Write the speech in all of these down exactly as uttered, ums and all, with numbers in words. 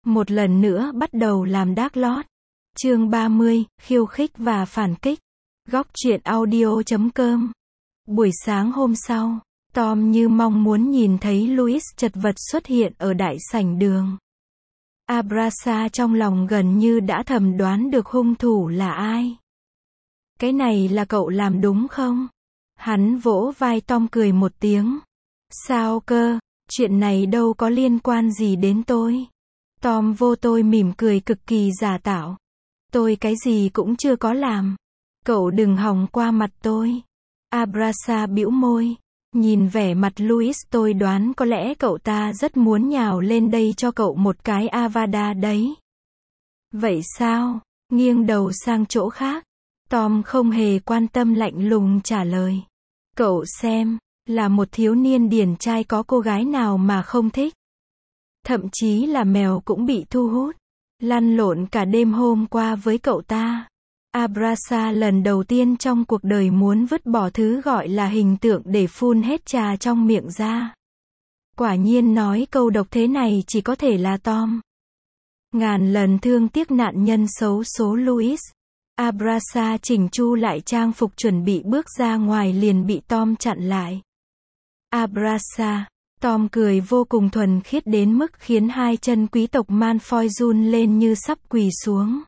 Một lần nữa bắt đầu làm Dark Lord. Chương ba mươi, khiêu khích và phản kích. Góc truyện audio chấm com. Buổi sáng hôm sau, Tom như mong muốn nhìn thấy Louis chật vật xuất hiện ở đại sảnh đường. Abraxa trong lòng gần như đã thầm đoán được hung thủ là ai. Cái này là cậu làm đúng không? Hắn vỗ vai Tom cười một tiếng. Sao cơ, chuyện này đâu có liên quan gì đến tôi. Tom vô tôi mỉm cười cực kỳ giả tạo. Tôi cái gì cũng chưa có làm. Cậu đừng hòng qua mặt tôi. Abraxa bĩu môi. Nhìn vẻ mặt Louis tôi đoán có lẽ cậu ta rất muốn nhào lên đây cho cậu một cái avada đấy. Vậy sao? Nghiêng đầu sang chỗ khác. Tom không hề quan tâm lạnh lùng trả lời. Cậu xem, là một thiếu niên điển trai có cô gái nào mà không thích. Thậm chí là mèo cũng bị thu hút. Lăn lộn cả đêm hôm qua với cậu ta. Abraxa lần đầu tiên trong cuộc đời muốn vứt bỏ thứ gọi là hình tượng để phun hết trà trong miệng ra. Quả nhiên nói câu độc thế này chỉ có thể là Tom. Ngàn lần thương tiếc nạn nhân xấu số Louis. Abraxa chỉnh chu lại trang phục chuẩn bị bước ra ngoài liền bị Tom chặn lại. Abraxa. Tom cười vô cùng thuần khiết đến mức khiến hai chân quý tộc Malfoy run lên như sắp quỳ xuống.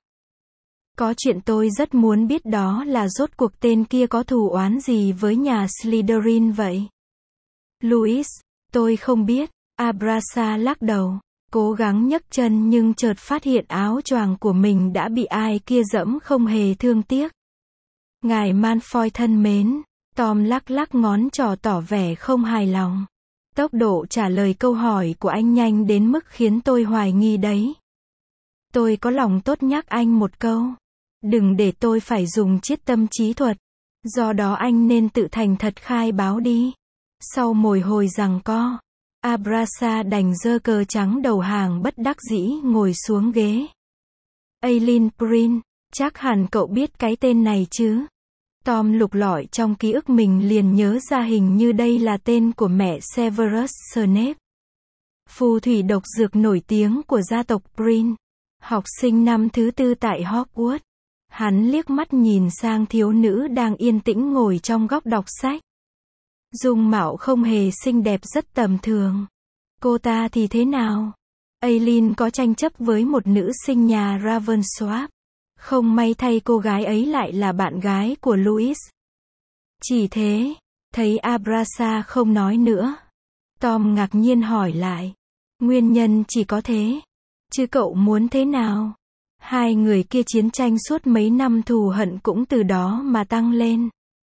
Có chuyện tôi rất muốn biết đó là rốt cuộc tên kia có thù oán gì với nhà Slytherin vậy? Louis, tôi không biết. Abraxa lắc đầu, cố gắng nhấc chân nhưng chợt phát hiện áo choàng của mình đã bị ai kia dẫm không hề thương tiếc. Ngài Malfoy thân mến, Tom lắc lắc ngón trỏ tỏ vẻ không hài lòng. Tốc độ trả lời câu hỏi của anh nhanh đến mức khiến tôi hoài nghi đấy. Tôi có lòng tốt nhắc anh một câu. Đừng để tôi phải dùng chiết tâm trí thuật. Do đó anh nên tự thành thật khai báo đi. Sau một hồi giằng co, Abraxa đành giơ cờ trắng đầu hàng bất đắc dĩ ngồi xuống ghế. Aileen Prin, chắc hẳn cậu biết cái tên này chứ? Tom lục lọi trong ký ức mình liền nhớ ra hình như đây là tên của mẹ Severus Snape. Phù thủy độc dược nổi tiếng của gia tộc Prin. Học sinh năm thứ tư tại Hogwarts. Hắn liếc mắt nhìn sang thiếu nữ đang yên tĩnh ngồi trong góc đọc sách. Dung mạo không hề xinh đẹp rất tầm thường. Cô ta thì thế nào? Aileen có tranh chấp với một nữ sinh nhà Ravensworth. Không may thay cô gái ấy lại là bạn gái của Louis. Chỉ thế, thấy Abraxa không nói nữa. Tom ngạc nhiên hỏi lại. Nguyên nhân chỉ có thế. Chứ cậu muốn thế nào? Hai người kia chiến tranh suốt mấy năm thù hận cũng từ đó mà tăng lên.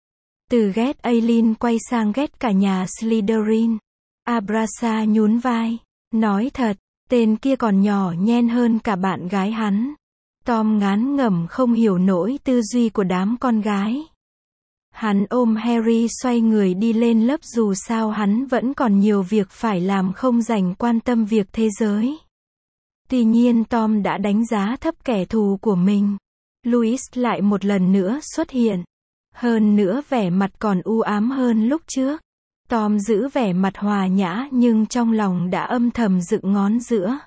Từ ghét Aileen quay sang ghét cả nhà Slytherin. Abraxa nhún vai. Nói thật, tên kia còn nhỏ nhen hơn cả bạn gái hắn. Tom ngán ngẩm không hiểu nỗi tư duy của đám con gái. Hắn ôm Harry xoay người đi lên lớp dù sao hắn vẫn còn nhiều việc phải làm không dành quan tâm việc thế giới. Tuy nhiên Tom đã đánh giá thấp kẻ thù của mình. Louis lại một lần nữa xuất hiện. Hơn nữa vẻ mặt còn u ám hơn lúc trước. Tom giữ vẻ mặt hòa nhã nhưng trong lòng đã âm thầm dựng ngón giữa.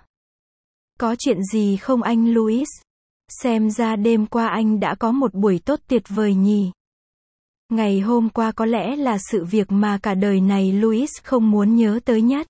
Có chuyện gì không anh Louis? Xem ra đêm qua anh đã có một buổi tốt tuyệt vời nhỉ. Ngày hôm qua có lẽ là sự việc mà cả đời này Louis không muốn nhớ tới nhất.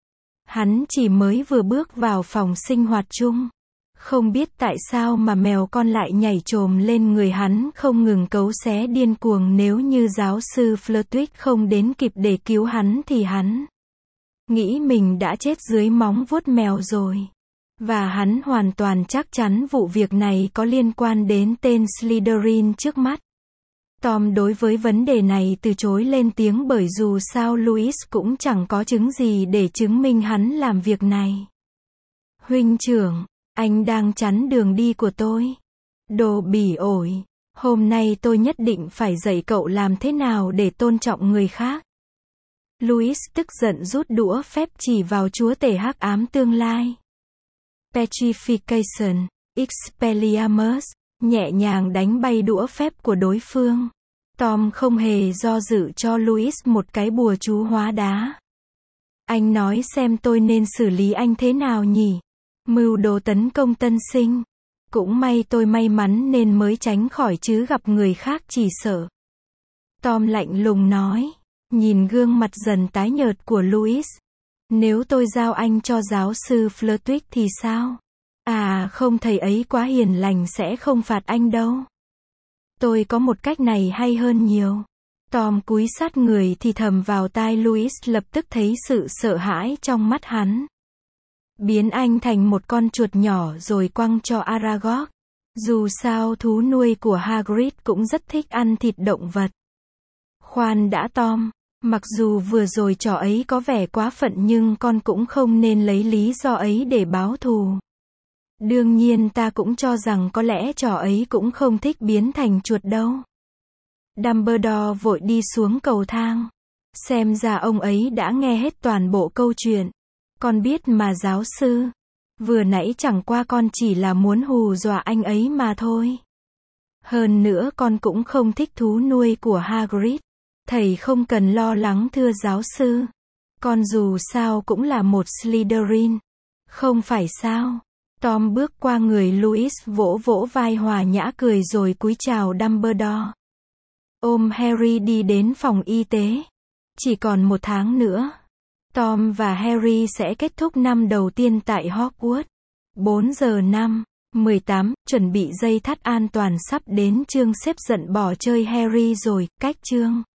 Hắn chỉ mới vừa bước vào phòng sinh hoạt chung. Không biết tại sao mà mèo con lại nhảy chồm lên người hắn không ngừng cấu xé điên cuồng. Nếu như giáo sư Flitwick không đến kịp để cứu hắn thì hắn nghĩ mình đã chết dưới móng vuốt mèo rồi. Và hắn hoàn toàn chắc chắn vụ việc này có liên quan đến tên Slytherin trước mắt. Tom đối với vấn đề này từ chối lên tiếng bởi dù sao Louis cũng chẳng có chứng gì để chứng minh hắn làm việc này. Huynh trưởng, anh đang chắn đường đi của tôi. Đồ bỉ ổi, hôm nay tôi nhất định phải dạy cậu làm thế nào để tôn trọng người khác. Louis tức giận rút đũa phép chỉ vào chúa tể hắc ám tương lai. Petrification, Expelliarmus, nhẹ nhàng đánh bay đũa phép của đối phương. Tom không hề do dự cho Louis một cái bùa chú hóa đá. Anh nói xem tôi nên xử lý anh thế nào nhỉ? Mưu đồ tấn công tân sinh. Cũng may tôi may mắn nên mới tránh khỏi chứ gặp người khác chỉ sợ. Tom lạnh lùng nói. Nhìn gương mặt dần tái nhợt của Louis. Nếu tôi giao anh cho giáo sư Flitwick thì sao? À không, thầy ấy quá hiền lành sẽ không phạt anh đâu. Tôi có một cách này hay hơn nhiều. Tom cúi sát người thì thầm vào tai Louis, lập tức thấy sự sợ hãi trong mắt hắn. Biến anh thành một con chuột nhỏ rồi quăng cho Aragog. Dù sao thú nuôi của Hagrid cũng rất thích ăn thịt động vật. Khoan đã Tom, mặc dù vừa rồi trò ấy có vẻ quá phận nhưng con cũng không nên lấy lý do ấy để báo thù. Đương nhiên ta cũng cho rằng có lẽ trò ấy cũng không thích biến thành chuột đâu. Dumbledore vội đi xuống cầu thang. Xem ra ông ấy đã nghe hết toàn bộ câu chuyện. Con biết mà giáo sư. Vừa nãy chẳng qua con chỉ là muốn hù dọa anh ấy mà thôi. Hơn nữa con cũng không thích thú nuôi của Hagrid. Thầy không cần lo lắng thưa giáo sư. Con dù sao cũng là một Slytherin. Không phải sao? Tom bước qua người Louis, vỗ vỗ vai hòa nhã cười rồi cúi chào Dumbledore. Ôm Harry đi đến phòng y tế. Chỉ còn một tháng nữa, Tom và Harry sẽ kết thúc năm đầu tiên tại Hogwarts. bốn giờ năm, mười tám, chuẩn bị dây thắt an toàn sắp đến. Chương xếp giận bỏ chơi Harry rồi, cách chương.